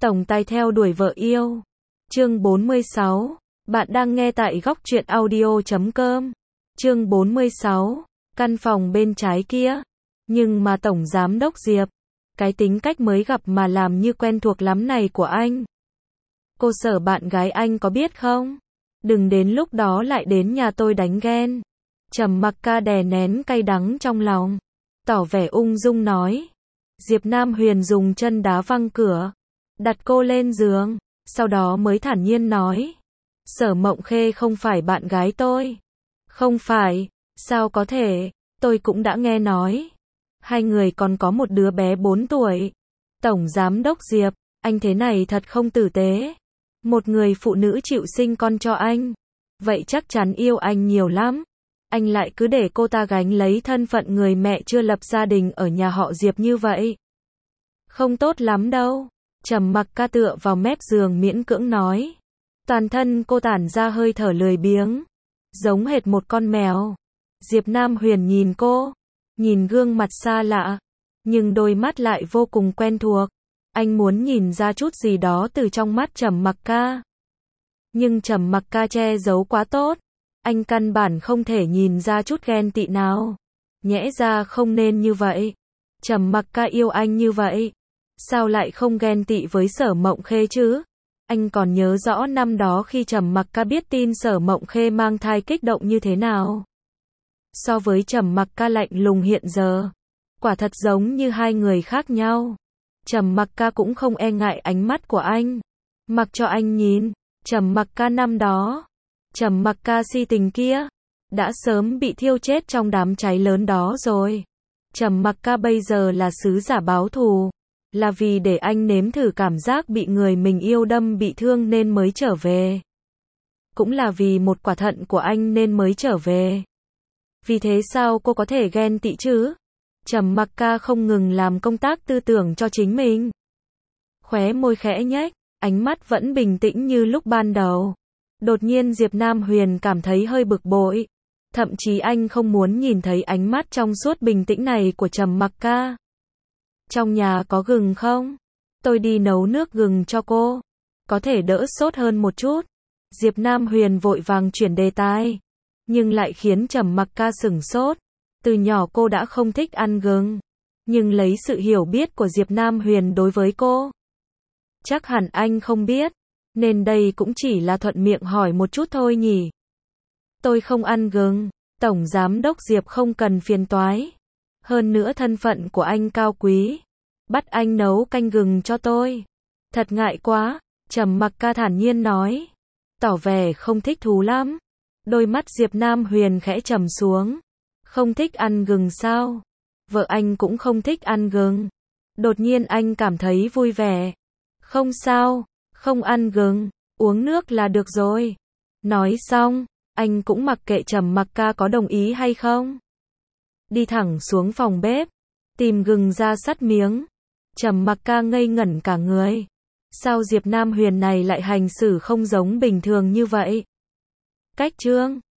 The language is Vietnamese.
Tổng tài theo đuổi vợ yêu. Chương 46. Bạn đang nghe tại góc truyện audio.com. Chương 46. Căn phòng bên trái kia. Nhưng mà Tổng Giám đốc Diệp, cái tính cách mới gặp mà làm như quen thuộc lắm này của anh. Cô sợ bạn gái anh có biết không? Đừng đến lúc đó lại đến nhà tôi đánh ghen. Trầm Mặc Ca đè nén cay đắng trong lòng, tỏ vẻ ung dung nói. Diệp Nam Huyền dùng chân đá văng cửa, đặt cô lên giường, sau đó mới thản nhiên nói. Sở Mộng Khê không phải bạn gái tôi. Không phải, sao có thể, tôi cũng đã nghe nói. Hai người còn có một đứa bé 4 tuổi. Tổng Giám đốc Diệp, anh thế này thật không tử tế. Một người phụ nữ chịu sinh con cho anh, vậy chắc chắn yêu anh nhiều lắm. Anh lại cứ để cô ta gánh lấy thân phận người mẹ chưa lập gia đình ở nhà họ Diệp như vậy. Không tốt lắm đâu. Trầm Mặc Ca tựa vào mép giường miễn cưỡng nói. Toàn thân cô tản ra hơi thở lười biếng, giống hệt một con mèo. Diệp Nam Huyền nhìn cô, nhìn gương mặt xa lạ, nhưng đôi mắt lại vô cùng quen thuộc. Anh muốn nhìn ra chút gì đó từ trong mắt Trầm Mặc Ca. Nhưng Trầm Mặc Ca che giấu quá tốt, anh căn bản không thể nhìn ra chút ghen tị nào. Nhẽ ra không nên như vậy. Trầm Mặc Ca yêu anh như vậy, sao lại không ghen tị với Sở Mộng Khê chứ? Anh còn nhớ rõ năm đó khi Trầm Mặc Ca biết tin Sở Mộng Khê mang thai kích động như thế nào. So với Trầm Mặc Ca lạnh lùng hiện giờ, quả thật giống như hai người khác nhau. Trầm Mặc Ca cũng không e ngại ánh mắt của anh, mặc cho anh nhìn. Trầm Mặc Ca năm đó, Trầm Mặc Ca si tình kia, đã sớm bị thiêu chết trong đám cháy lớn đó rồi. Trầm Mặc Ca bây giờ là sứ giả báo thù, là vì để anh nếm thử cảm giác bị người mình yêu đâm bị thương nên mới trở về. Cũng là vì một quả thận của anh nên mới trở về. Vì thế sao cô có thể ghen tị chứ? Trầm Mặc Ca không ngừng làm công tác tư tưởng cho chính mình. Khóe môi khẽ nhếch, ánh mắt vẫn bình tĩnh như lúc ban đầu. Đột nhiên Diệp Nam Huyền cảm thấy hơi bực bội. Thậm chí anh không muốn nhìn thấy ánh mắt trong suốt bình tĩnh này của Trầm Mặc Ca. Trong nhà có gừng không? Tôi đi nấu nước gừng cho cô. Có thể đỡ sốt hơn một chút. Diệp Nam Huyền vội vàng chuyển đề tài, nhưng lại khiến Trầm Mặc Ca sửng sốt. Từ nhỏ cô đã không thích ăn gừng, nhưng lấy sự hiểu biết của Diệp Nam Huyền đối với cô, chắc hẳn anh không biết, nên đây cũng chỉ là thuận miệng hỏi một chút thôi nhỉ. Tôi không ăn gừng. Tổng Giám đốc Diệp không cần phiền toái. Hơn nữa thân phận của anh cao quý, bắt anh nấu canh gừng cho tôi, thật ngại quá. Trầm Mặc Ca thản nhiên nói, tỏ vẻ không thích thú lắm. Đôi mắt Diệp Nam Huyền khẽ trầm xuống. Không thích ăn gừng sao? Vợ anh cũng không thích ăn gừng. Đột nhiên anh cảm thấy vui vẻ. Không sao, không ăn gừng, uống nước là được rồi. Nói xong, anh cũng mặc kệ Trầm Mặc Ca có đồng ý hay không. Đi thẳng xuống phòng bếp, tìm gừng ra sắt miếng. Trầm Mặc Ca ngây ngẩn cả người. Sao Diệp Nam Huyền này lại hành xử không giống bình thường như vậy? Cách chương